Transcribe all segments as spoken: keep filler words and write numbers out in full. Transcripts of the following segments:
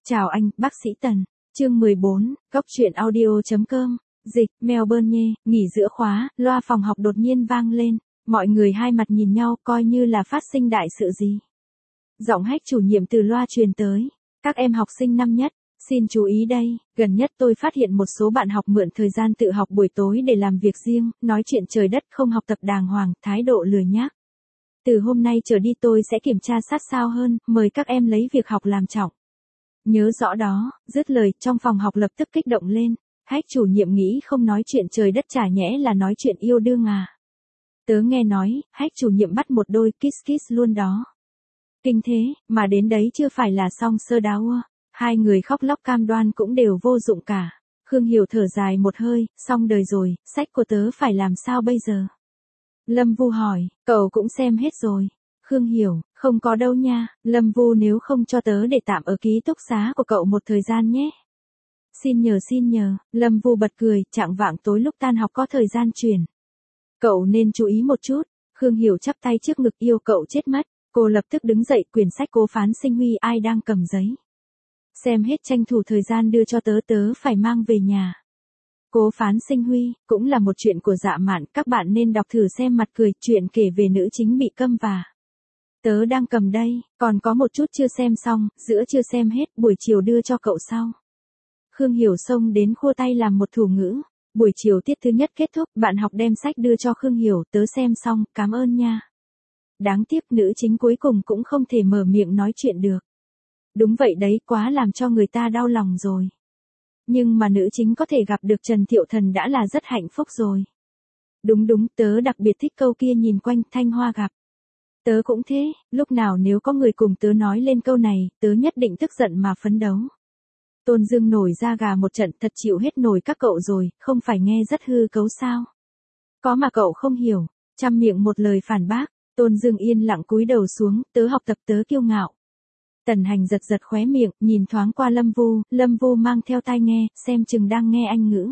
Chào anh, bác sĩ Tần. Chương mười bốn, Góc truyện audio chấm com. Dịch, Melbourne nhé, nghỉ giữa khóa, loa phòng học đột nhiên vang lên. Mọi người hai mặt nhìn nhau, coi như là phát sinh đại sự gì. Giọng hách chủ nhiệm từ loa truyền tới. Các em học sinh năm nhất, xin chú ý đây, gần nhất tôi phát hiện một số bạn học mượn thời gian tự học buổi tối để làm việc riêng, nói chuyện trời đất, không học tập đàng hoàng, thái độ lười nhác. Từ hôm nay trở đi tôi sẽ kiểm tra sát sao hơn, mời các em lấy việc học làm trọng. Nhớ rõ đó, dứt lời, trong phòng học lập tức kích động lên. Hách chủ nhiệm nghĩ không nói chuyện trời đất chả nhẽ là nói chuyện yêu đương à. Tớ nghe nói, hách chủ nhiệm bắt một đôi kiss kiss luôn đó. Kinh thế, mà đến đấy chưa phải là xong sơ đáo ua. Hai người khóc lóc cam đoan cũng đều vô dụng cả. Khương Hiểu thở dài một hơi, xong đời rồi, sách của tớ phải làm sao bây giờ? Lâm Vu hỏi, cậu cũng xem hết rồi. Khương Hiểu, không có đâu nha, Lâm Vu nếu không cho tớ để tạm ở ký túc xá của cậu một thời gian nhé. Xin nhờ xin nhờ, Lâm Vu bật cười, chạng vạng tối lúc tan học có thời gian chuyển. Cậu nên chú ý một chút, Khương Hiểu chắp tay trước ngực yêu cậu chết mất, cô lập tức đứng dậy quyển sách Cố Phán Sinh Huy ai đang cầm giấy. Xem hết tranh thủ thời gian đưa cho tớ tớ phải mang về nhà. Cố Phán Sinh Huy, cũng là một chuyện của Dạ Mạn, các bạn nên đọc thử xem mặt cười, chuyện kể về nữ chính bị câm và. Tớ đang cầm đây, còn có một chút chưa xem xong, giữa chưa xem hết, buổi chiều đưa cho cậu sau. Khương Hiểu xông đến khua tay làm một thủ ngữ. Buổi chiều tiết thứ nhất kết thúc, bạn học đem sách đưa cho Khương Hiểu, tớ xem xong, cảm ơn nha. Đáng tiếc nữ chính cuối cùng cũng không thể mở miệng nói chuyện được. Đúng vậy đấy, quá làm cho người ta đau lòng rồi. Nhưng mà nữ chính có thể gặp được Trần Thiệu Thần đã là rất hạnh phúc rồi. Đúng đúng, tớ đặc biệt thích câu kia nhìn quanh Thanh Hoa gặp. Tớ cũng thế, lúc nào nếu có người cùng tớ nói lên câu này, tớ nhất định tức giận mà phấn đấu. Tôn Dương nổi da gà một trận, thật chịu hết nổi các cậu rồi, không phải nghe rất hư cấu sao? Có mà cậu không hiểu, chăm miệng một lời phản bác, Tôn Dương yên lặng cúi đầu xuống, tớ học tập tớ kiêu ngạo. Tần Hành giật giật khóe miệng, nhìn thoáng qua Lâm Vu, Lâm Vu mang theo tai nghe, xem chừng đang nghe Anh ngữ.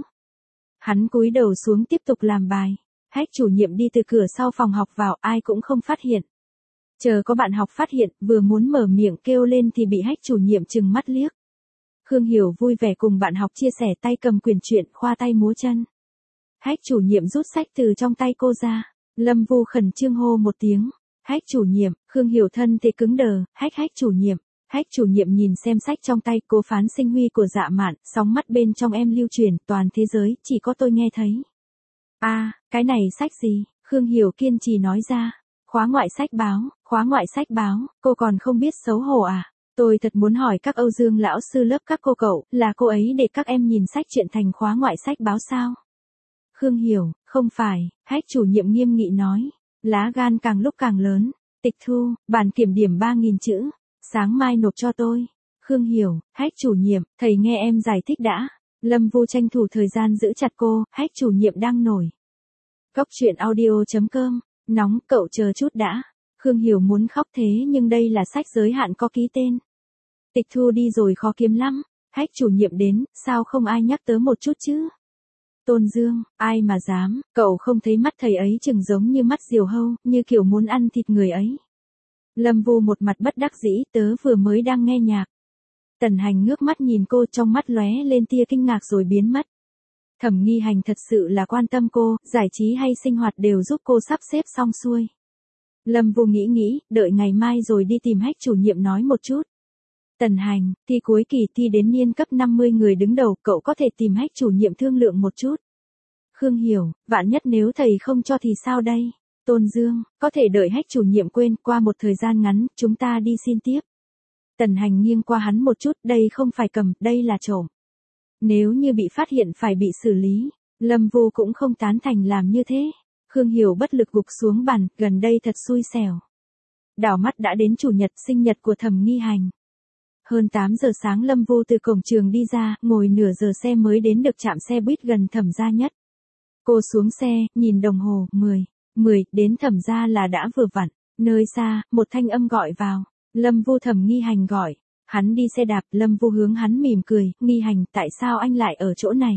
Hắn cúi đầu xuống tiếp tục làm bài, hách chủ nhiệm đi từ cửa sau phòng học vào, ai cũng không phát hiện. Chờ có bạn học phát hiện, vừa muốn mở miệng kêu lên thì bị hách chủ nhiệm trừng mắt liếc. Khương Hiểu vui vẻ cùng bạn học chia sẻ tay cầm quyển truyện, khoa tay múa chân. Hách chủ nhiệm rút sách từ trong tay cô ra, Lâm Vu khẩn trương hô một tiếng, hách chủ nhiệm, Khương Hiểu thân thể cứng đờ, hách hách chủ nhiệm, hách chủ nhiệm nhìn xem sách trong tay Cố Phán Sinh Huy của Dạ Mạn, sóng mắt bên trong em lưu truyền, toàn thế giới, chỉ có tôi nghe thấy. A, à, cái này sách gì? Khương Hiểu kiên trì nói ra, khóa ngoại sách báo, khóa ngoại sách báo, cô còn không biết xấu hổ à? Tôi thật muốn hỏi các Âu Dương lão sư lớp các cô cậu, là cô ấy để các em nhìn sách truyện thành khóa ngoại sách báo sao? Khương Hiểu, không phải, hách chủ nhiệm nghiêm nghị nói, lá gan càng lúc càng lớn, tịch thu, bản kiểm điểm ba nghìn chữ, sáng mai nộp cho tôi. Khương Hiểu, hách chủ nhiệm, thầy nghe em giải thích đã. Lâm Vu tranh thủ thời gian giữ chặt cô, hách chủ nhiệm đang nổi. Góc truyện audio chấm com, nóng, cậu chờ chút đã. Khương Hiểu muốn khóc thế nhưng đây là sách giới hạn có ký tên. Tịch thu đi rồi khó kiếm lắm, hách chủ nhiệm đến, sao không ai nhắc tớ một chút chứ? Tôn Dương, ai mà dám, cậu không thấy mắt thầy ấy chừng giống như mắt diều hâu, như kiểu muốn ăn thịt người ấy. Lâm Vu một mặt bất đắc dĩ, tớ vừa mới đang nghe nhạc. Tần Hành ngước mắt nhìn cô, trong mắt lóe lên tia kinh ngạc rồi biến mất. Thẩm Nghi Hành thật sự là quan tâm cô, giải trí hay sinh hoạt đều giúp cô sắp xếp xong xuôi. Lâm Vu nghĩ nghĩ, đợi ngày mai rồi đi tìm hách chủ nhiệm nói một chút. Tần Hành, thi cuối kỳ thi đến niên cấp năm mươi người đứng đầu, cậu có thể tìm hách chủ nhiệm thương lượng một chút. Khương Hiểu, vạn nhất nếu thầy không cho thì sao đây? Tôn Dương, có thể đợi hách chủ nhiệm quên, qua một thời gian ngắn, chúng ta đi xin tiếp. Tần Hành nghiêng qua hắn một chút, đây không phải cầm, đây là trộm. Nếu như bị phát hiện phải bị xử lý, Lâm Vu cũng không tán thành làm như thế. Khương Hiểu bất lực gục xuống bàn, gần đây thật xui xẻo. Đảo mắt đã đến chủ nhật sinh nhật của Thẩm Nghi Hành. Hơn tám giờ sáng Lâm Vu từ cổng trường đi ra, ngồi nửa giờ xe mới đến được trạm xe buýt gần Thẩm gia nhất. Cô xuống xe, nhìn đồng hồ, mười, mười, đến Thẩm gia là đã vừa vặn. Nơi xa, một thanh âm gọi vào. Lâm Vu. Thẩm Nghi Hành gọi. Hắn đi xe đạp, Lâm Vu hướng hắn mỉm cười, Nghi Hành, tại sao anh lại ở chỗ này?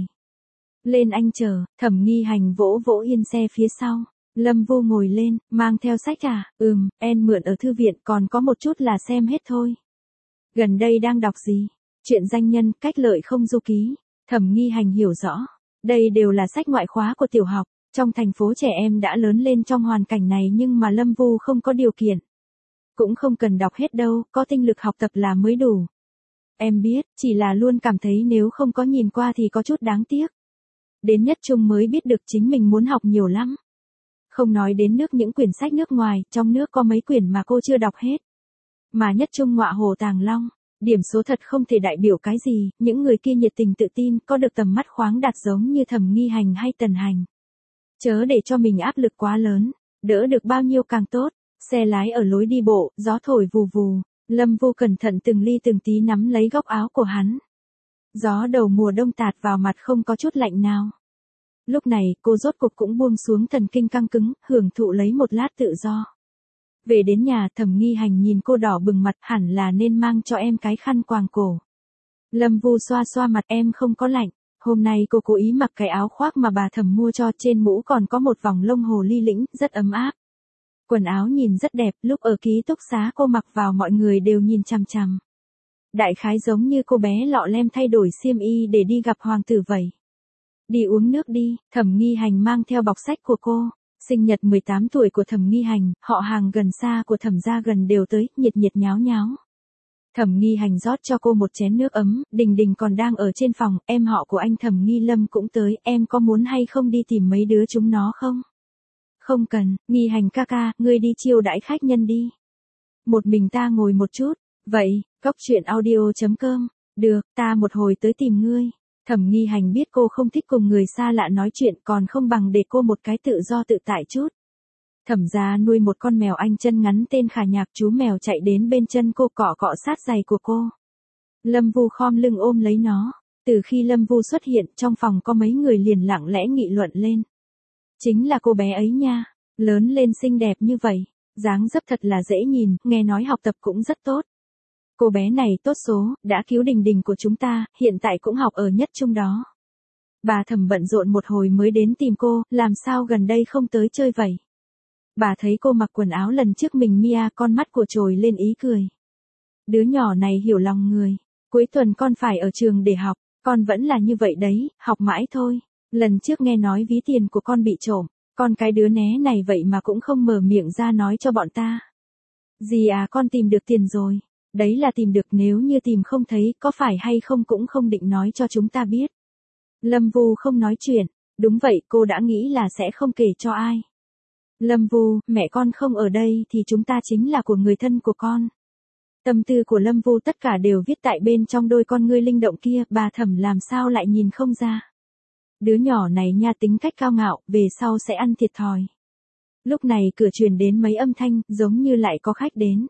Lên anh chờ, Thẩm Nghi Hành vỗ vỗ yên xe phía sau. Lâm Vu ngồi lên, mang theo sách à, ừm, em mượn ở thư viện, còn có một chút là xem hết thôi. Gần đây đang đọc gì? Chuyện danh nhân, cách lợi không du ký. Thẩm Nghi Hành hiểu rõ. Đây đều là sách ngoại khóa của tiểu học. Trong thành phố trẻ em đã lớn lên trong hoàn cảnh này nhưng mà Lâm Vu không có điều kiện. Cũng không cần đọc hết đâu, có tinh lực học tập là mới đủ. Em biết, chỉ là luôn cảm thấy nếu không có nhìn qua thì có chút đáng tiếc. Đến nhất trung mới biết được chính mình muốn học nhiều lắm. Không nói đến nước những quyển sách nước ngoài, trong nước có mấy quyển mà cô chưa đọc hết. Mà nhất trung ngọa Hồ Tàng Long, điểm số thật không thể đại biểu cái gì, những người kia nhiệt tình tự tin, có được tầm mắt khoáng đạt giống như Thẩm Nghi Hành hay Tần Hành. Chớ để cho mình áp lực quá lớn, đỡ được bao nhiêu càng tốt. Xe lái ở lối đi bộ, gió thổi vù vù, Lâm Vu cẩn thận từng ly từng tí nắm lấy góc áo của hắn. Gió đầu mùa đông tạt vào mặt không có chút lạnh nào. Lúc này, cô rốt cục cũng buông xuống thần kinh căng cứng, hưởng thụ lấy một lát tự do. Về đến nhà, Thẩm Nghi Hành nhìn cô đỏ bừng mặt, hẳn là nên mang cho em cái khăn quàng cổ. Lâm Vu xoa xoa mặt, em không có lạnh. Hôm nay cô cố ý mặc cái áo khoác mà bà Thẩm mua cho, trên mũ còn có một vòng lông hồ ly lĩnh, rất ấm áp. Quần áo nhìn rất đẹp, lúc ở ký túc xá cô mặc vào mọi người đều nhìn chằm chằm. Đại khái giống như cô bé lọ lem thay đổi xiêm y để đi gặp hoàng tử vậy. Đi uống nước đi, Thẩm Nghi Hành mang theo bọc sách của cô. Sinh nhật mười tám tuổi của Thẩm Nghi Hành, họ hàng gần xa của Thẩm gia gần đều tới, nhiệt nhiệt nháo nháo. Thẩm Nghi Hành rót cho cô một chén nước ấm, Đình Đình còn đang ở trên phòng, em họ của anh Thẩm Nghi Lâm cũng tới, em có muốn hay không đi tìm mấy đứa chúng nó không? Không cần, Nghi Hành ca ca, ngươi đi chiêu đãi khách nhân đi. Một mình ta ngồi một chút, vậy, cóc truyện audio chấm com, được, ta một hồi tới tìm ngươi. Thẩm Nghi Hành biết cô không thích cùng người xa lạ nói chuyện, còn không bằng để cô một cái tự do tự tại chút. Thẩm gia nuôi một con mèo Anh chân ngắn tên Khả Nhạc, chú mèo chạy đến bên chân cô cọ cọ sát giày của cô. Lâm Vu khom lưng ôm lấy nó. Từ khi Lâm Vu xuất hiện, trong phòng có mấy người liền lặng lẽ nghị luận lên. Chính là cô bé ấy nha, lớn lên xinh đẹp như vậy, dáng dấp thật là dễ nhìn, nghe nói học tập cũng rất tốt. Cô bé này tốt số, đã cứu Đình Đình của chúng ta, hiện tại cũng học ở nhất trung đó. Bà Thẩm bận rộn một hồi mới đến tìm cô, làm sao gần đây không tới chơi vậy? Bà thấy cô mặc quần áo lần trước mình Mia, con mắt của trồi lên ý cười. Đứa nhỏ này hiểu lòng người, cuối tuần con phải ở trường để học, con vẫn là như vậy đấy, học mãi thôi. Lần trước nghe nói ví tiền của con bị trộm, con cái đứa né này vậy mà cũng không mở miệng ra nói cho bọn ta. Dì à, con tìm được tiền rồi. Đấy là tìm được, nếu như tìm không thấy, có phải hay không cũng không định nói cho chúng ta biết. Lâm Vu không nói chuyện, đúng vậy, cô đã nghĩ là sẽ không kể cho ai. Lâm Vu, mẹ con không ở đây thì chúng ta chính là của người thân của con. Tâm tư của Lâm Vu tất cả đều viết tại bên trong đôi con ngươi linh động kia, bà Thẩm làm sao lại nhìn không ra. Đứa nhỏ này nha, tính cách cao ngạo, về sau sẽ ăn thiệt thòi. Lúc này cửa truyền đến mấy âm thanh, giống như lại có khách đến.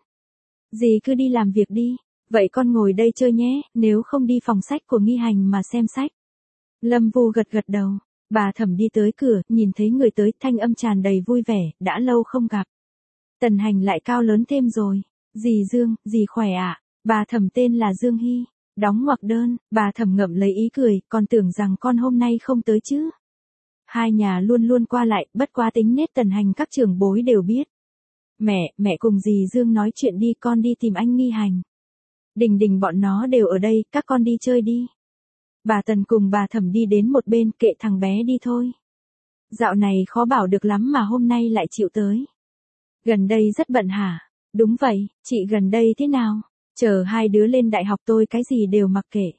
Dì cứ đi làm việc đi, vậy con ngồi đây chơi nhé, nếu không đi phòng sách của Nghi Hành mà xem sách. Lâm Vu gật gật đầu, bà Thẩm đi tới cửa, nhìn thấy người tới, thanh âm tràn đầy vui vẻ, đã lâu không gặp. Tần Hành lại cao lớn thêm rồi, dì Dương, dì khỏe ạ, à? Bà Thẩm tên là Dương Hy, đóng ngoặc đơn, bà Thẩm ngậm lấy ý cười, còn tưởng rằng con hôm nay không tới chứ. Hai nhà luôn luôn qua lại, bất quá tính nết Tần Hành các trưởng bối đều biết. Mẹ, mẹ cùng dì Dương nói chuyện đi, con đi tìm anh Nghi Hành. Đình Đình bọn nó đều ở đây, các con đi chơi đi. Bà Tần cùng bà Thẩm đi đến một bên, kệ thằng bé đi thôi. Dạo này khó bảo được lắm mà hôm nay lại chịu tới. Gần đây rất bận hả? Đúng vậy, chị gần đây thế nào? Chờ hai đứa lên đại học tôi cái gì đều mặc kệ.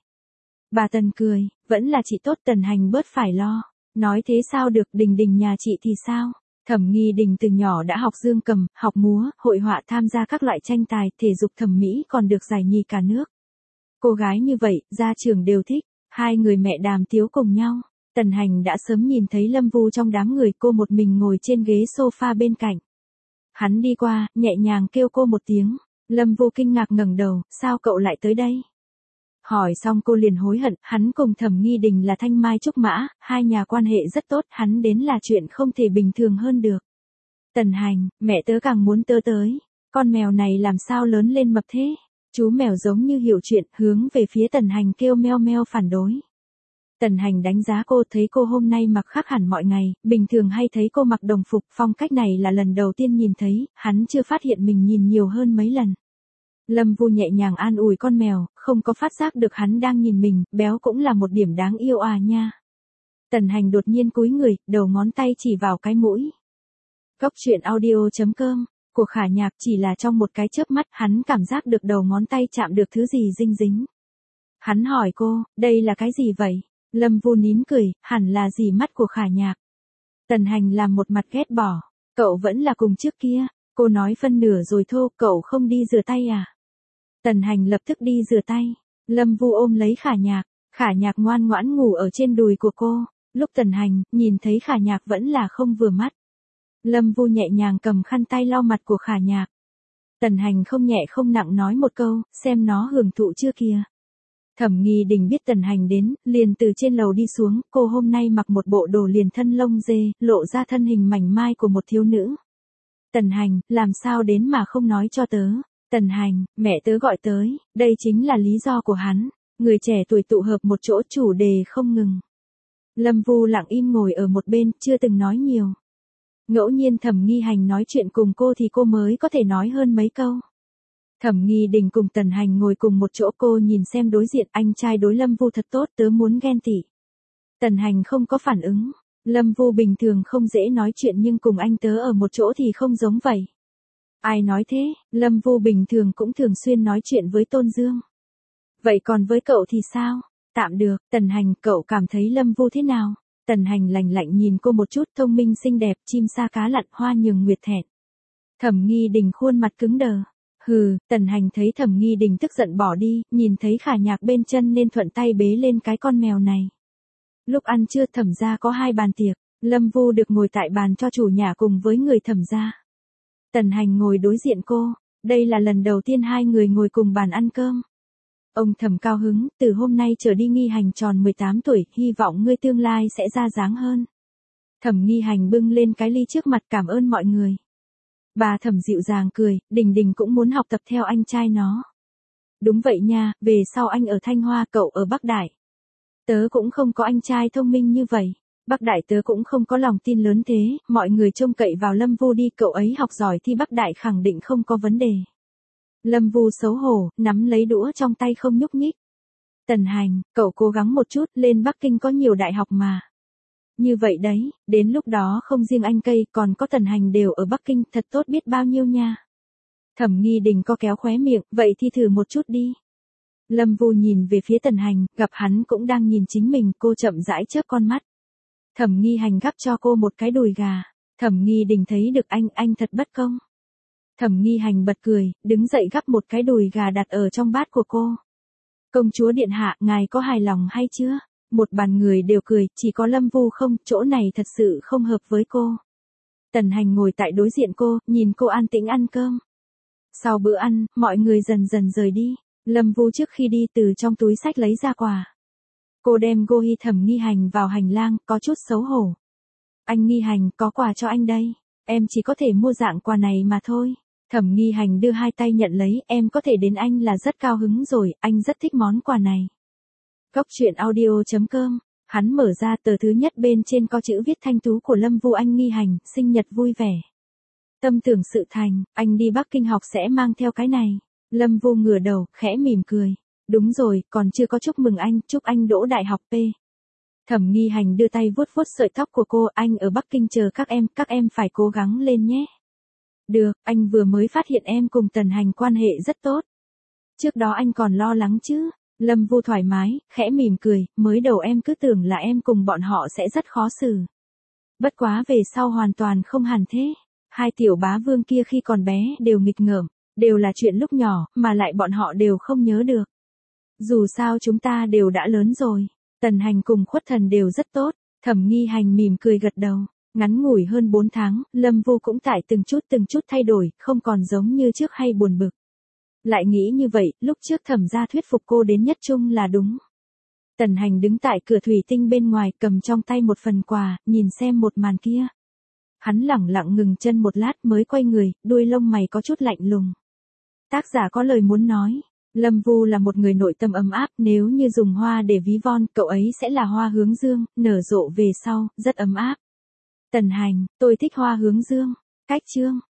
Bà Tần cười, vẫn là chị tốt, Tần Hành bớt phải lo. Nói thế sao được, Đình Đình nhà chị thì sao? Thẩm Nghi Đình từ nhỏ đã học dương cầm, học múa, hội họa, tham gia các loại tranh tài, thể dục thẩm mỹ còn được giải nhì cả nước. Cô gái như vậy, gia trưởng đều thích, hai người mẹ đàm tiếu cùng nhau. Tần Hành đã sớm nhìn thấy Lâm Vu trong đám người, cô một mình ngồi trên ghế sofa bên cạnh. Hắn đi qua, nhẹ nhàng kêu cô một tiếng. Lâm Vu kinh ngạc ngẩng đầu, sao cậu lại tới đây? Hỏi xong cô liền hối hận, hắn cùng Thẩm Nghi Đình là thanh mai trúc mã, hai nhà quan hệ rất tốt, hắn đến là chuyện không thể bình thường hơn được. Tần Hành, mẹ tớ càng muốn tớ tới, con mèo này làm sao lớn lên mập thế? Chú mèo giống như hiểu chuyện, hướng về phía Tần Hành kêu meo meo phản đối. Tần Hành đánh giá cô, thấy cô hôm nay mặc khác hẳn mọi ngày, bình thường hay thấy cô mặc đồng phục, phong cách này là lần đầu tiên nhìn thấy, hắn chưa phát hiện mình nhìn nhiều hơn mấy lần. Lâm Vu nhẹ nhàng an ủi con mèo, không có phát giác được hắn đang nhìn mình, béo cũng là một điểm đáng yêu à nha. Tần Hành đột nhiên cúi người, đầu ngón tay chỉ vào cái mũi. Cốc truyện audio chấm com, của Khả Nhạc chỉ là trong một cái chớp mắt hắn cảm giác được đầu ngón tay chạm được thứ gì dinh dính. Hắn hỏi cô, đây là cái gì vậy? Lâm Vu nín cười, hẳn là gì mắt của Khả Nhạc. Tần Hành làm một mặt ghét bỏ, cậu vẫn là cùng trước kia, cô nói phân nửa rồi thô, cậu không đi rửa tay à? Tần Hành lập tức đi rửa tay, Lâm Vu ôm lấy Khả Nhạc, Khả Nhạc ngoan ngoãn ngủ ở trên đùi của cô, lúc Tần Hành nhìn thấy Khả Nhạc vẫn là không vừa mắt. Lâm Vu nhẹ nhàng cầm khăn tay lau mặt của Khả Nhạc. Tần Hành không nhẹ không nặng nói một câu, xem nó hưởng thụ chưa kìa. Thẩm Nghi Đình biết Tần Hành đến, liền từ trên lầu đi xuống, cô hôm nay mặc một bộ đồ liền thân lông dê, lộ ra thân hình mảnh mai của một thiếu nữ. Tần Hành, làm sao đến mà không nói cho tớ? Tần Hành, mẹ tớ gọi tới, đây chính là lý do của hắn, người trẻ tuổi tụ hợp một chỗ chủ đề không ngừng. Lâm Vu lặng im ngồi ở một bên, chưa từng nói nhiều. Ngẫu nhiên Thẩm Nghi Hành nói chuyện cùng cô thì cô mới có thể nói hơn mấy câu. Thẩm Nghi Đình cùng Tần Hành ngồi cùng một chỗ, cô nhìn xem đối diện anh trai đối Lâm Vu thật tốt, tớ muốn ghen tị. Tần Hành không có phản ứng, Lâm Vu bình thường không dễ nói chuyện nhưng cùng anh tớ ở một chỗ thì không giống vậy. Ai nói thế, Lâm Vu bình thường cũng thường xuyên nói chuyện với Tôn Dương. Vậy còn với cậu thì sao? Tạm được, Tần Hành, cậu cảm thấy Lâm Vu thế nào? Tần Hành lạnh lạnh nhìn cô một chút, thông minh xinh đẹp, chim sa cá lặn, hoa nhường nguyệt thẹn. Thẩm Nghi Đình khuôn mặt cứng đờ. Hừ, Tần Hành thấy Thẩm Nghi Đình tức giận bỏ đi, nhìn thấy Khả Nhạc bên chân nên thuận tay bế lên cái con mèo này. Lúc ăn trưa Thẩm gia có hai bàn tiệc, Lâm Vu được ngồi tại bàn cho chủ nhà cùng với người Thẩm gia. Tần Hành ngồi đối diện cô, đây là lần đầu tiên hai người ngồi cùng bàn ăn cơm. Ông Thẩm cao hứng, từ hôm nay trở đi Nghi Hành tròn mười tám tuổi, hy vọng ngươi tương lai sẽ ra dáng hơn. Thẩm Nghi Hành bưng lên cái ly trước mặt, cảm ơn mọi người. Bà Thẩm dịu dàng cười, Đình Đình cũng muốn học tập theo anh trai nó. Đúng vậy nha, về sau anh ở Thanh Hoa, cậu ở Bắc Đại. Tớ cũng không có anh trai thông minh như vậy. Bắc Đại tớ cũng không có lòng tin lớn thế, mọi người trông cậy vào Lâm Vu đi, cậu ấy học giỏi thi Bắc Đại khẳng định không có vấn đề. Lâm Vu xấu hổ, nắm lấy đũa trong tay không nhúc nhích. Tần Hành, cậu cố gắng một chút, lên Bắc Kinh có nhiều đại học mà. Như vậy đấy, đến lúc đó không riêng anh cây, còn có Tần Hành đều ở Bắc Kinh, thật tốt biết bao nhiêu nha. Thẩm Nghi Đình có kéo khóe miệng, vậy thì thử một chút đi. Lâm Vu nhìn về phía Tần Hành, gặp hắn cũng đang nhìn chính mình, cô chậm rãi chớp con mắt. Thẩm Nghi Hành gắp cho cô một cái đùi gà. Thẩm Nghi Đình thấy được anh, anh thật bất công. Thẩm Nghi Hành bật cười, đứng dậy gắp một cái đùi gà đặt ở trong bát của cô. Công chúa điện hạ, ngài có hài lòng hay chưa? Một bàn người đều cười, chỉ có Lâm Vu không, chỗ này thật sự không hợp với cô. Tần Hành ngồi tại đối diện cô, nhìn cô an tĩnh ăn cơm. Sau bữa ăn, mọi người dần dần rời đi. Lâm Vu trước khi đi từ trong túi xách lấy ra quà. Cô đem Gohi Thẩm Nghi Hành vào hành lang, có chút xấu hổ. Anh Nghi Hành, có quà cho anh đây. Em chỉ có thể mua dạng quà này mà thôi. Thẩm Nghi Hành đưa hai tay nhận lấy, em có thể đến anh là rất cao hứng rồi, anh rất thích món quà này. Cốc truyện audio chấm com, hắn mở ra tờ thứ nhất, bên trên có chữ viết thanh tú của Lâm Vu, anh Nghi Hành, sinh nhật vui vẻ. Tâm tưởng sự thành, anh đi Bắc Kinh học sẽ mang theo cái này. Lâm Vu ngửa đầu, khẽ mỉm cười. Đúng rồi, còn chưa có chúc mừng anh, chúc anh đỗ đại học P. Thẩm Nghi Hành đưa tay vuốt vuốt sợi tóc của cô, anh ở Bắc Kinh chờ các em, các em phải cố gắng lên nhé. Được, anh vừa mới phát hiện em cùng Tần Hành quan hệ rất tốt. Trước đó anh còn lo lắng chứ. Lâm Vu thoải mái, khẽ mỉm cười, mới đầu em cứ tưởng là em cùng bọn họ sẽ rất khó xử. Bất quá về sau hoàn toàn không hẳn thế. Hai tiểu bá vương kia khi còn bé đều nghịch ngợm, đều là chuyện lúc nhỏ, mà lại bọn họ đều không nhớ được. Dù sao chúng ta đều đã lớn rồi. Tần Hành cùng Khuất Thần đều rất tốt. Thẩm Nghi Hành mỉm cười gật đầu. Ngắn ngủi hơn bốn tháng, Lâm Vu cũng tại từng chút từng chút thay đổi, không còn giống như trước hay buồn bực. Lại nghĩ như vậy, lúc trước Thẩm gia thuyết phục cô đến nhất trung là đúng. Tần Hành đứng tại cửa thủy tinh bên ngoài, cầm trong tay một phần quà, nhìn xem một màn kia. Hắn lẳng lặng ngừng chân một lát mới quay người, đuôi lông mày có chút lạnh lùng. Tác giả có lời muốn nói. Lâm Vu là một người nội tâm ấm áp, nếu như dùng hoa để ví von, cậu ấy sẽ là hoa hướng dương, nở rộ về sau, rất ấm áp. Tần Hành, tôi thích hoa hướng dương. Cách chương.